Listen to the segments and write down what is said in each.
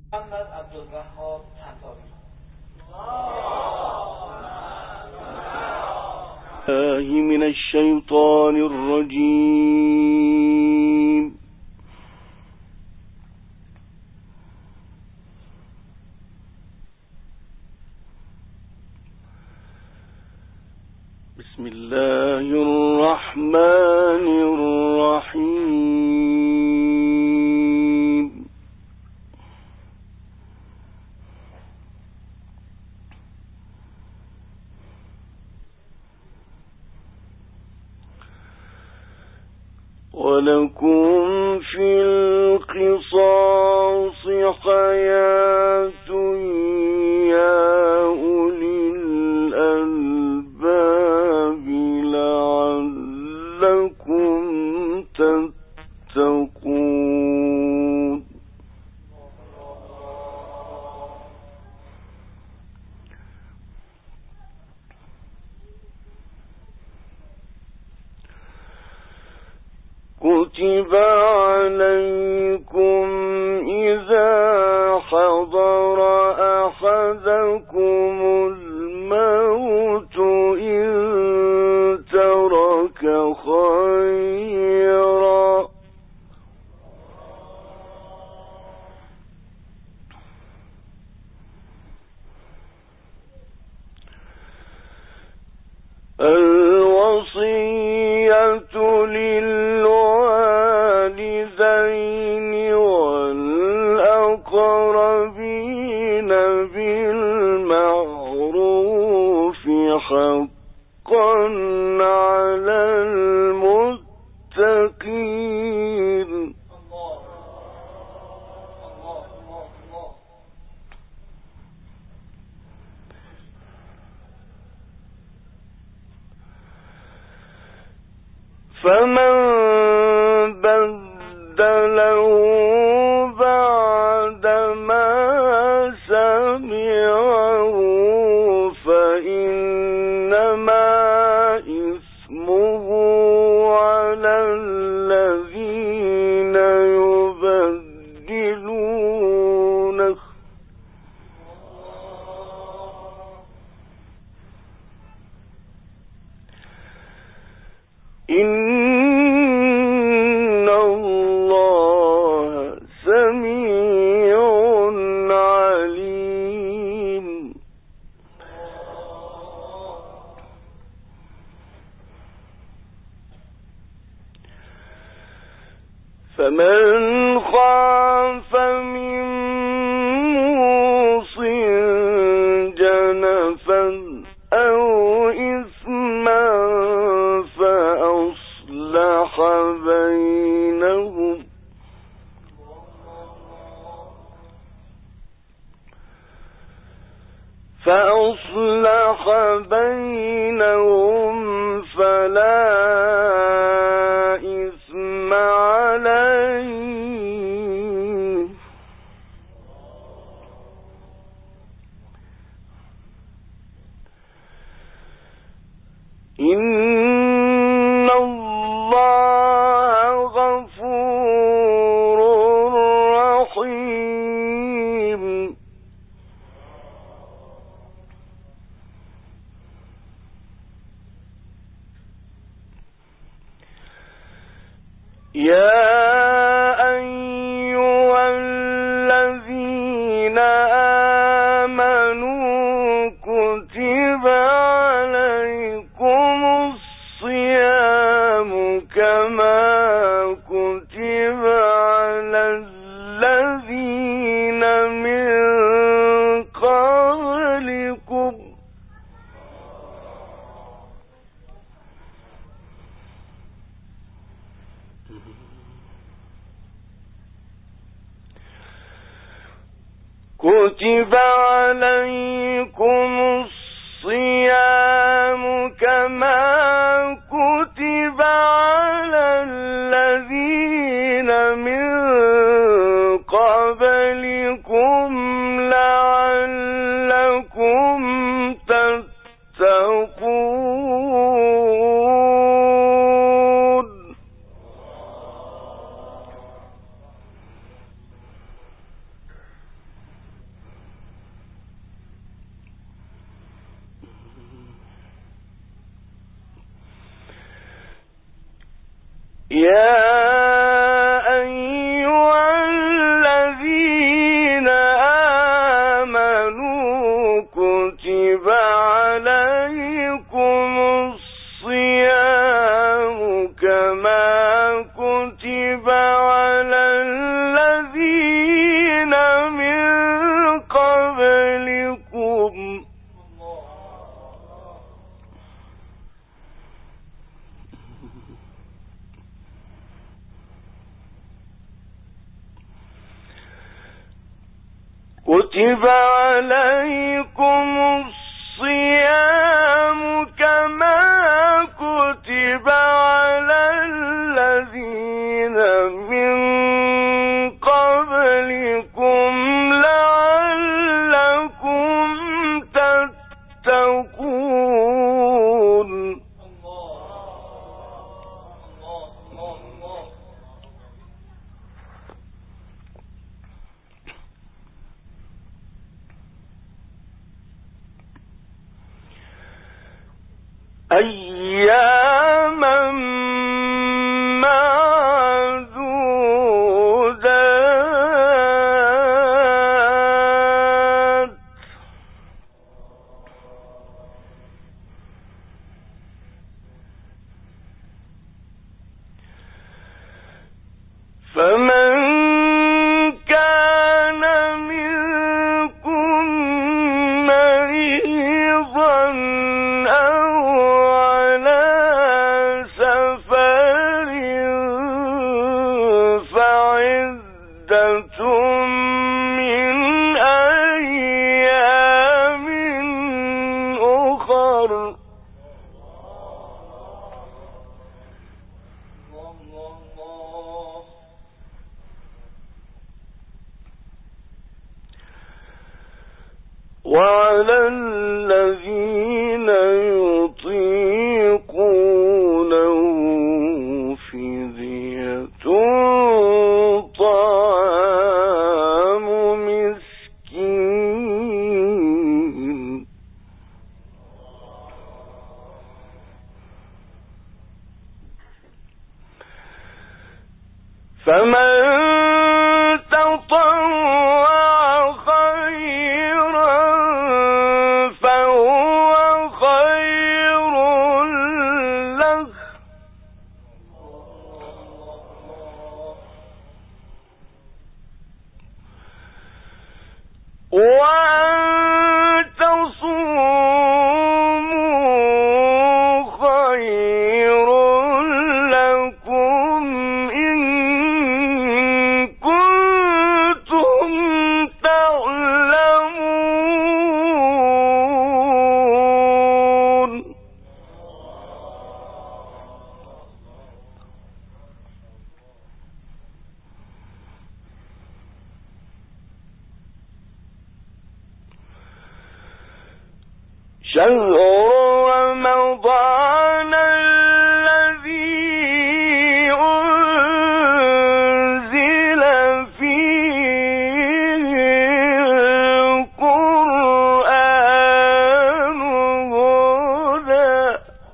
محمد عبدالوهاب طنطاوی. من الشيطان الرجيم. بسم الله الرحمن الرحيم. ولكم في القصاص حياة يا أولي الألباب لعلكم تتقون. كتب عليكم إذا حضر أحدكم الموت إن ترك خيرا الوصية للوالدين والأقربين بالمعروف حقا على المتقين. فمن بدله بعدما سمعه فإنما إثمه على الذين يبدلونه. إن الله سميع عليم. فمن خاف من موص جنفا أو إثما فأصلح بينهم فلا إثم عليه. إن الله غفور رحيم. يا أيها الذين آمنوا كتب عليكم الصيام كما كتب على الذين من قبلكم كتب عليكم الصيام كما كتب على الذين من قبلكم لعلكم تتقون. يا أيها الذين آمنوا كتب عليكم الصيام كما كتب على الذين من قبلكم كتب عليكم الصيام كما كتب على الذين من قبلكم لعلكم تتقون أياما معدودات فمن كان منكم مريضا أو على سفر فعدة من أيام أخر وعلى الذين يطيقونه فدية طعام مسكين فمن تطوع خيرا فهو خير له وأن تصوموا خير لكم إن كنتم تعلمون شهر رمضان الذي أنزل فيه القرآن هدى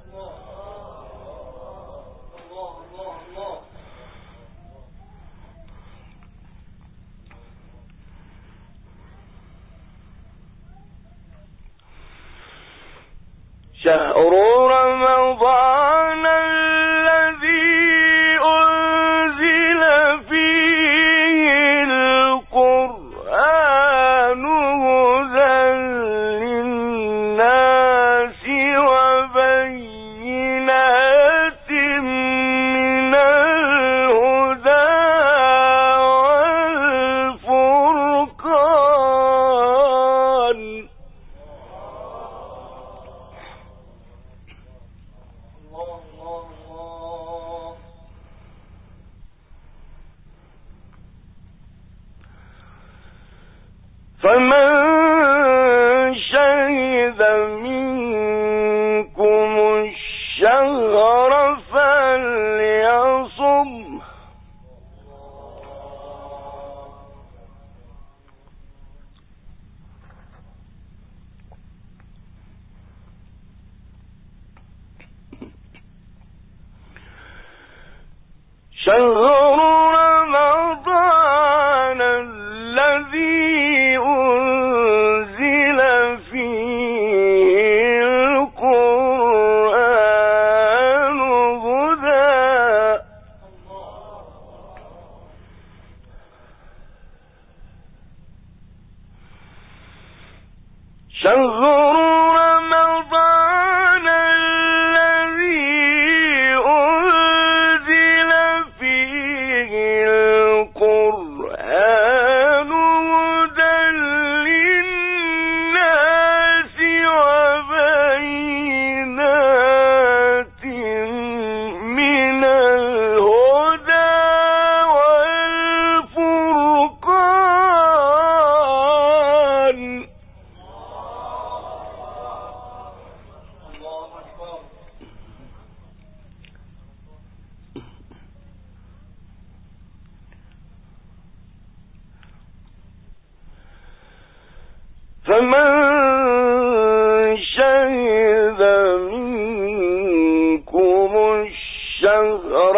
شهر رمضان الذي أنزل فيه القرآن هدى للناس وبينات من الهدى والفرقان فمن شهد منكم الشهر فليصم شهر رمضان الذي أنزل فيه القرآن هدى شهر رمضان الذي أنزل فيه القرآن هدى للناس وبينات من الهدى والفرقان فمن شهد منكم الشهر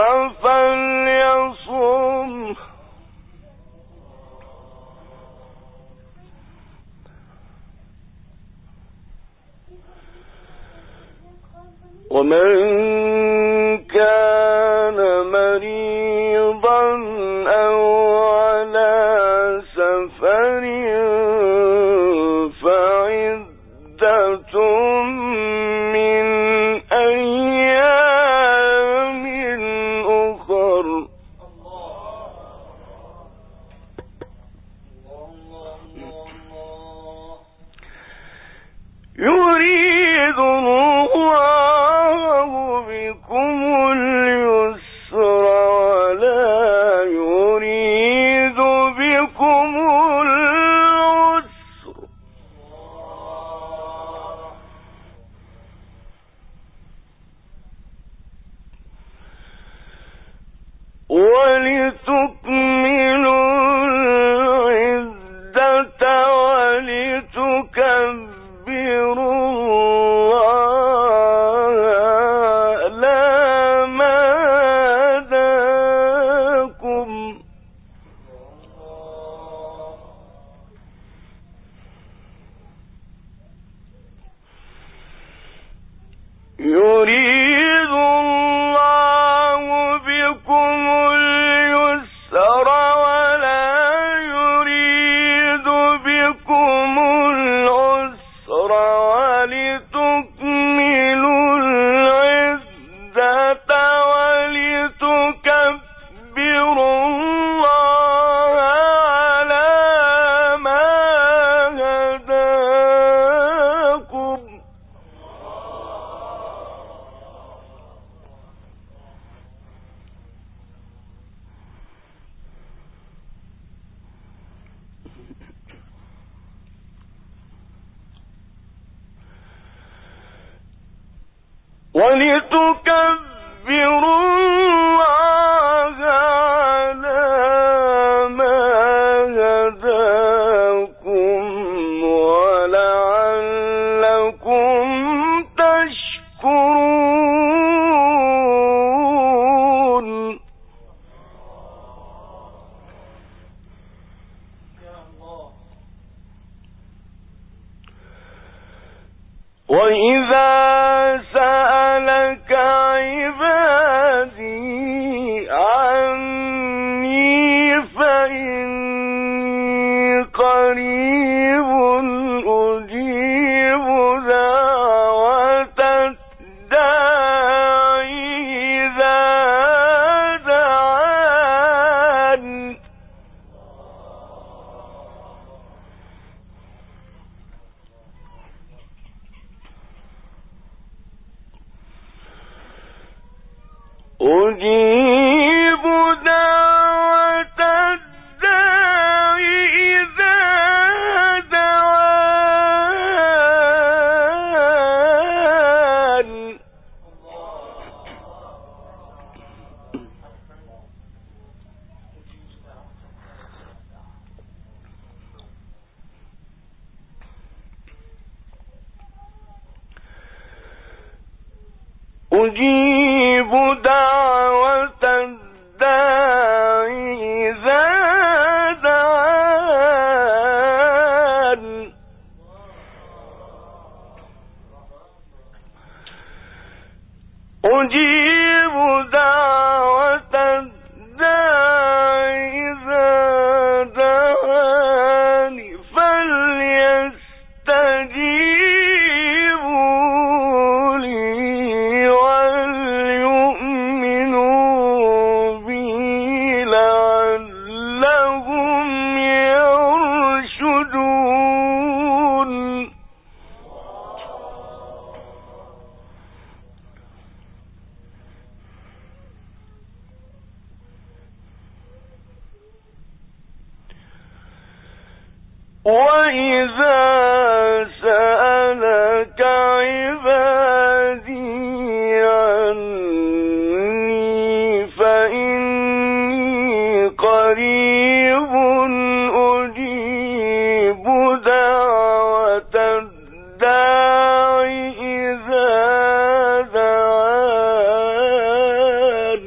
فليصم ومن كان مريضا أو على سفر فعدة من أيام أخر يريد الله بكم اليسر ولا يريد بكم العسر ولتكملوا العدة ولتكبروا الله على ما هداكم يريد الله بكم اليسر ولا يريد بكم العسر ولتكملوا العدة ولتكبروا الله على ما هداكم ولتكبروا الله على ما هداكم ولعلكم تشكرون وإذا سألك عبادي عني فإني قريب أجيب دعوة الداعي إذا دعان أجيب دعوة الداعي إذا دعان أجيب دعوة الداعي وَإِذَا سَأَلَكَ عِبَادِي عَنِّي فَإِنِّي قَرِيبٌ أُجِيبُ دَعْوَةَ الدَّاعِ إِذَا دَعَانِ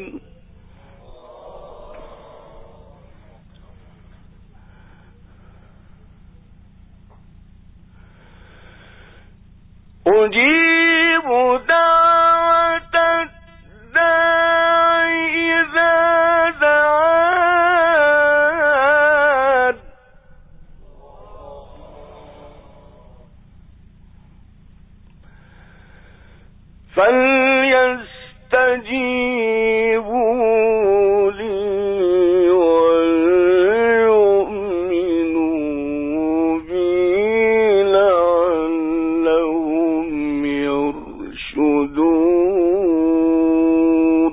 أجيب دعوة الداع إذا دعان فليستجيبوا لي وليؤمنوا بي لعلهم يرشدون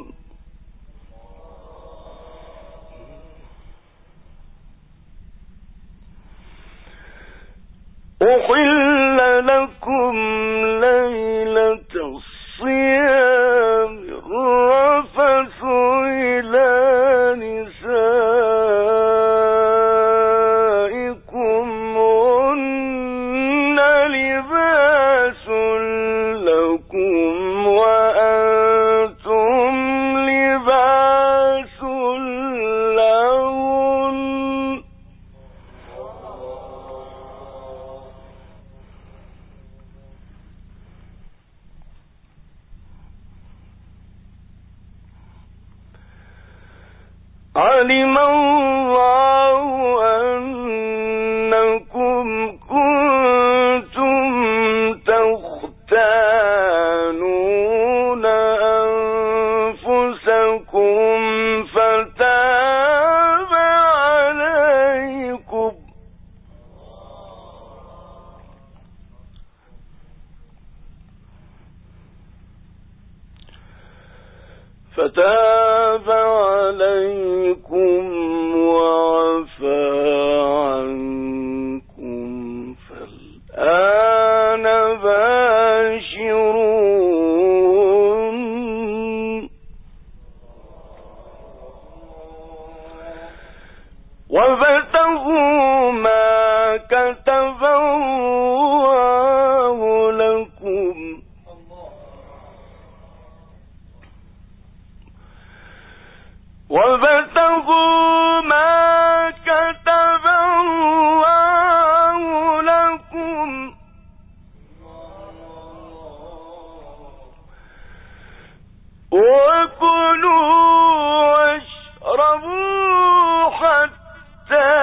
أحل لكم ليلة الصيام الرفث إلى نسائكم هن لباس لكم وأنتم لباس لهن علم الله أنكم كنتم تختانون أنفسكم فتاب عليكم وعفى عنكم فالآن باشرون وابتغوا ما كتب الله لكم وابتغوا ما كتب الله لكم وكلوا واشربوا حتى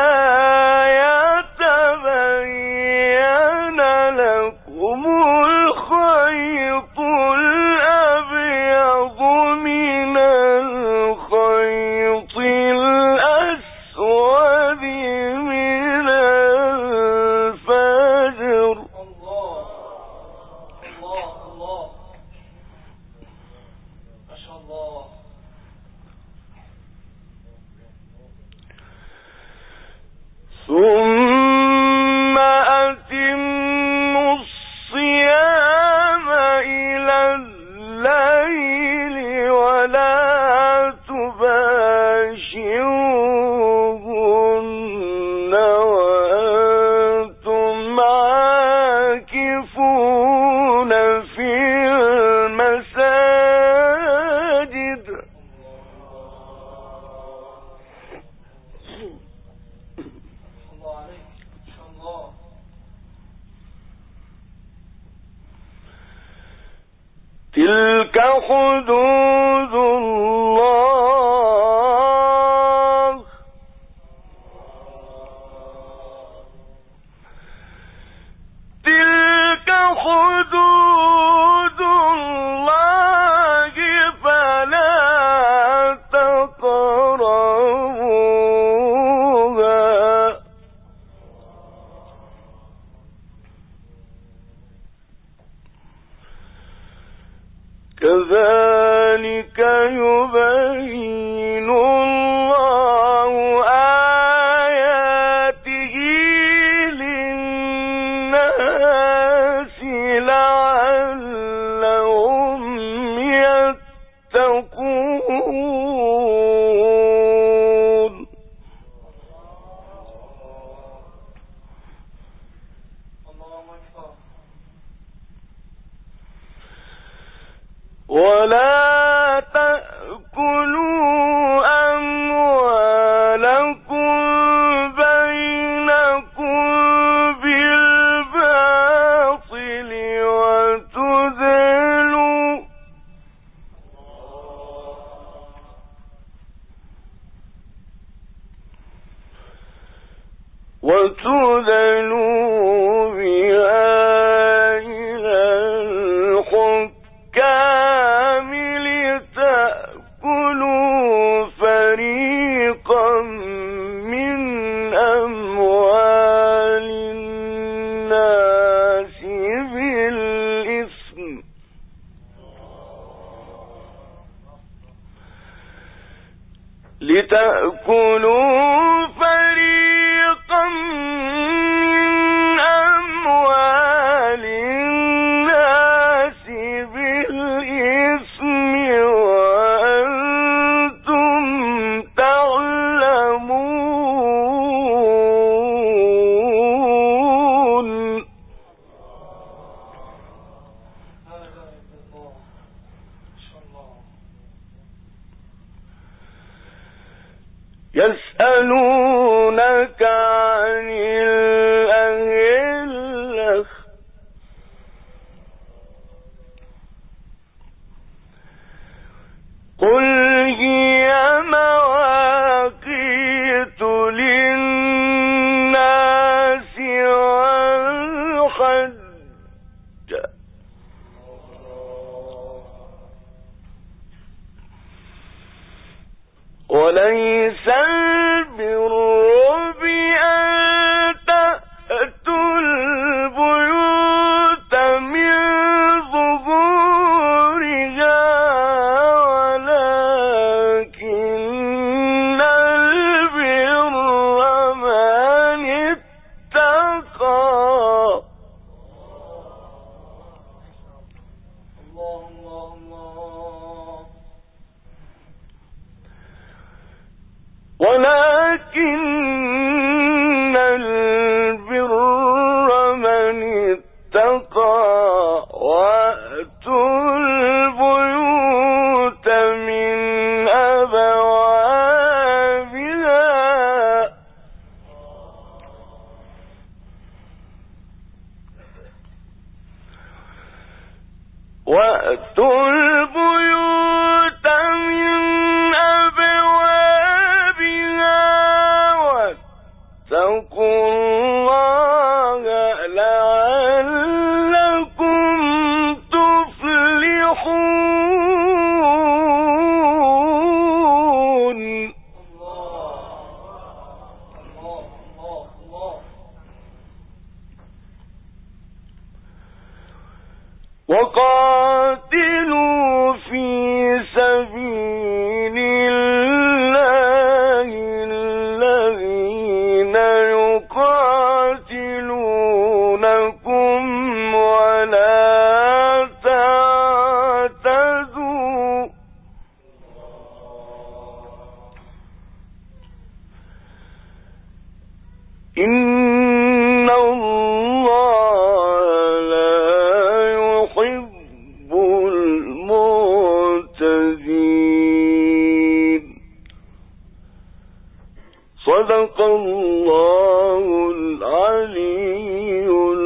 يتبين لكم الخيط الأبيض من الخيط الأسود من الفجر الله ما شاء الله. ثم أتموا الصيام إلى الليل ولا تباشروهن وأنتم عاكفون في المساجد الله عليك ما شاء الله. تلك حدود الله تلك حدود الله فلا تقربوها كذلك يبين الله آياته للناس لعلهم يتقون ولا تأكلوا أموالكم بينكم بالباطل وتدلوا بها إلى الحكام لتأكلوا فريقا من أموال الناس بالإثم من أموال الناس بالإثم وأنتم تعلمون يسألونك عن الأهلة قل هي مواقيت للناس والحج وليس البر بأن تأتوا البيوت من ظهورها ولكن البر من اتقى ولكن البر من اتقى وأتوا البيوت من أبوابها وأتوا البيوت من واتقوا الله لعلكم تفلحون وقاتلوا في سبيل الله الذين يقاتلونكم ولا تعتدوا إن الله لا يحب المعتدين صدق الله العلي